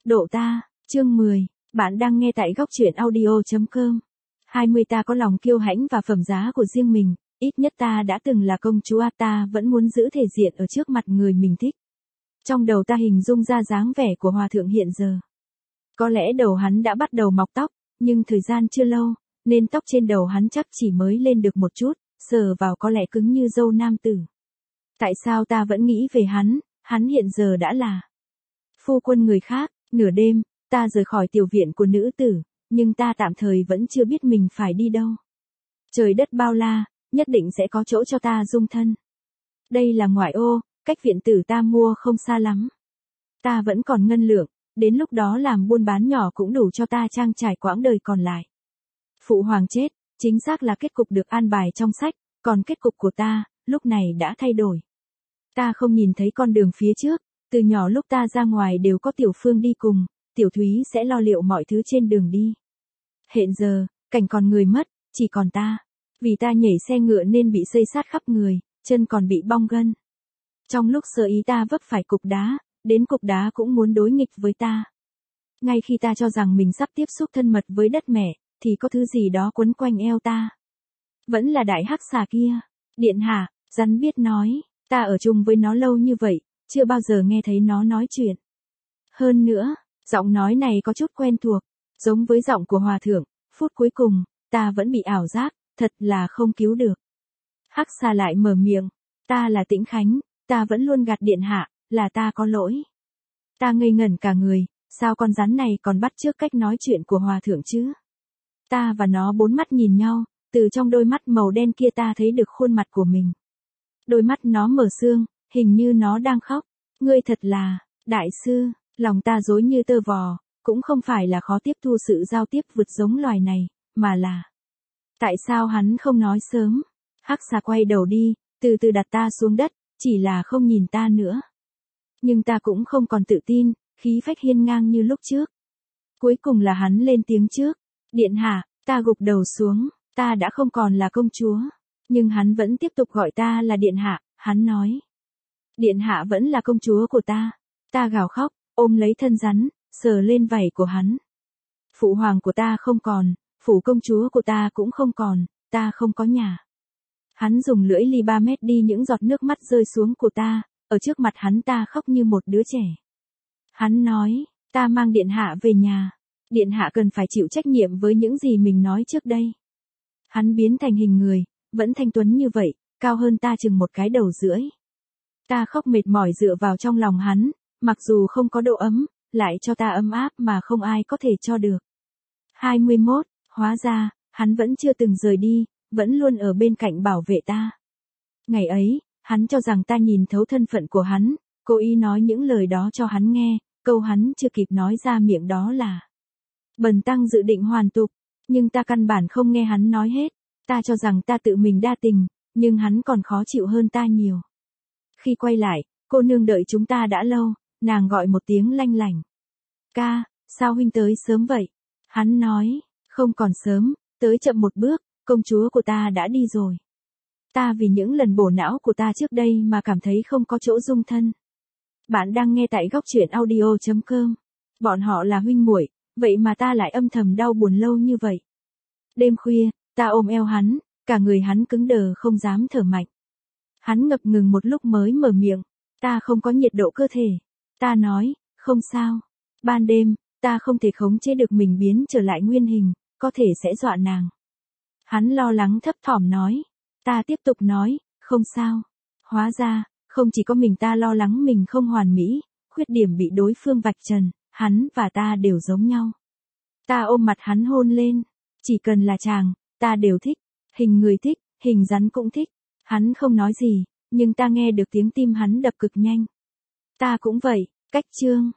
Độ ta, chương 10, bạn đang nghe tại góc truyện audio.com. 20 ta có lòng kiêu hãnh và phẩm giá của riêng mình, ít nhất ta đã từng là công chúa, ta vẫn muốn giữ thể diện ở trước mặt người mình thích. Trong đầu ta hình dung ra dáng vẻ của hòa thượng hiện giờ. Có lẽ đầu hắn đã bắt đầu mọc tóc, nhưng thời gian chưa lâu, nên tóc trên đầu hắn chắc chỉ mới lên được một chút, sờ vào có lẽ cứng như râu nam tử. Tại sao ta vẫn nghĩ về hắn hiện giờ đã là phu quân người khác. Nửa đêm, ta rời khỏi tiểu viện của nữ tử, nhưng ta tạm thời vẫn chưa biết mình phải đi đâu. Trời đất bao la, nhất định sẽ có chỗ cho ta dung thân. Đây là ngoại ô, cách viện tử ta mua không xa lắm. Ta vẫn còn ngân lượng, đến lúc đó làm buôn bán nhỏ cũng đủ cho ta trang trải quãng đời còn lại. Phụ hoàng chết, chính xác là kết cục được an bài trong sách, còn kết cục của ta, lúc này đã thay đổi. Ta không nhìn thấy con đường phía trước, từ nhỏ lúc ta ra ngoài đều có Tiểu Phương đi cùng, Tiểu Thúy sẽ lo liệu mọi thứ trên đường đi. Hiện giờ, cảnh còn người mất, chỉ còn ta. Vì ta nhảy xe ngựa nên bị xây sát khắp người, chân còn bị bong gân. Trong lúc sơ ý ta vấp phải cục đá, đến cục đá cũng muốn đối nghịch với ta. Ngay khi ta cho rằng mình sắp tiếp xúc thân mật với đất mẹ, thì có thứ gì đó quấn quanh eo ta. Vẫn là đại hắc xà kia. Điện hạ, rắn biết nói, ta ở chung với nó lâu như vậy, chưa bao giờ nghe thấy nó nói chuyện. Hơn nữa, giọng nói này có chút quen thuộc, giống với giọng của hòa thượng. Phút cuối cùng, ta vẫn bị ảo giác, thật là không cứu được. Hắc xà lại mở miệng, ta là Tĩnh Khánh, ta vẫn luôn gạt điện hạ, là ta có lỗi. Ta ngây ngẩn cả người, sao con rắn này còn bắt chước cách nói chuyện của hòa thượng chứ? Ta và nó bốn mắt nhìn nhau, từ trong đôi mắt màu đen kia ta thấy được khuôn mặt của mình. Đôi mắt nó mở sương, hình như nó đang khóc. Ngươi thật là, đại sư, lòng ta rối như tơ vò, cũng không phải là khó tiếp thu sự giao tiếp vượt giống loài này, mà là tại sao hắn không nói sớm? Hắc xà quay đầu đi, từ từ đặt ta xuống đất, chỉ là không nhìn ta nữa. Nhưng ta cũng không còn tự tin, khí phách hiên ngang như lúc trước. Cuối cùng là hắn lên tiếng trước. Điện hạ, ta gục đầu xuống, ta đã không còn là công chúa. Nhưng hắn vẫn tiếp tục gọi ta là điện hạ, hắn nói. Điện hạ vẫn là công chúa của ta. Ta gào khóc, ôm lấy thân rắn, sờ lên vảy của hắn. Phụ hoàng của ta không còn, phủ công chúa của ta cũng không còn, ta không có nhà. Hắn dùng lưỡi li 3 mét đi những giọt nước mắt rơi xuống của ta, ở trước mặt hắn ta khóc như một đứa trẻ. Hắn nói, ta mang điện hạ về nhà. Điện hạ cần phải chịu trách nhiệm với những gì mình nói trước đây. Hắn biến thành hình người, vẫn thanh tuấn như vậy, cao hơn ta chừng một cái đầu rưỡi. Ta khóc mệt mỏi dựa vào trong lòng hắn, mặc dù không có độ ấm, lại cho ta ấm áp mà không ai có thể cho được. 21, hóa ra, hắn vẫn chưa từng rời đi, vẫn luôn ở bên cạnh bảo vệ ta. Ngày ấy, hắn cho rằng ta nhìn thấu thân phận của hắn, cố ý nói những lời đó cho hắn nghe, câu hắn chưa kịp nói ra miệng đó là bần tăng dự định hoàn tục, nhưng ta căn bản không nghe hắn nói hết. Ta cho rằng ta tự mình đa tình, nhưng hắn còn khó chịu hơn ta nhiều. Khi quay lại, cô nương đợi chúng ta đã lâu, nàng gọi một tiếng lanh lảnh. Ca, sao huynh tới sớm vậy? Hắn nói, không còn sớm, tới chậm một bước, công chúa của ta đã đi rồi. Ta vì những lần bổ não của ta trước đây mà cảm thấy không có chỗ dung thân. Bạn đang nghe tại góc truyện audio.com. Bọn họ là huynh muội, vậy mà ta lại âm thầm đau buồn lâu như vậy. Đêm khuya, ta ôm eo hắn, cả người hắn cứng đờ không dám thở mạnh. Hắn ngập ngừng một lúc mới mở miệng, ta không có nhiệt độ cơ thể. Ta nói, không sao. Ban đêm, ta không thể khống chế được mình biến trở lại nguyên hình, có thể sẽ dọa nàng. Hắn lo lắng thấp thỏm nói. Ta tiếp tục nói, không sao. Hóa ra, không chỉ có mình ta lo lắng mình không hoàn mỹ, khuyết điểm bị đối phương vạch trần, hắn và ta đều giống nhau. Ta ôm mặt hắn hôn lên, chỉ cần là chàng, ta đều thích, hình người thích, hình rắn cũng thích. Hắn không nói gì, nhưng ta nghe được tiếng tim hắn đập cực nhanh. Ta cũng vậy, cách chương.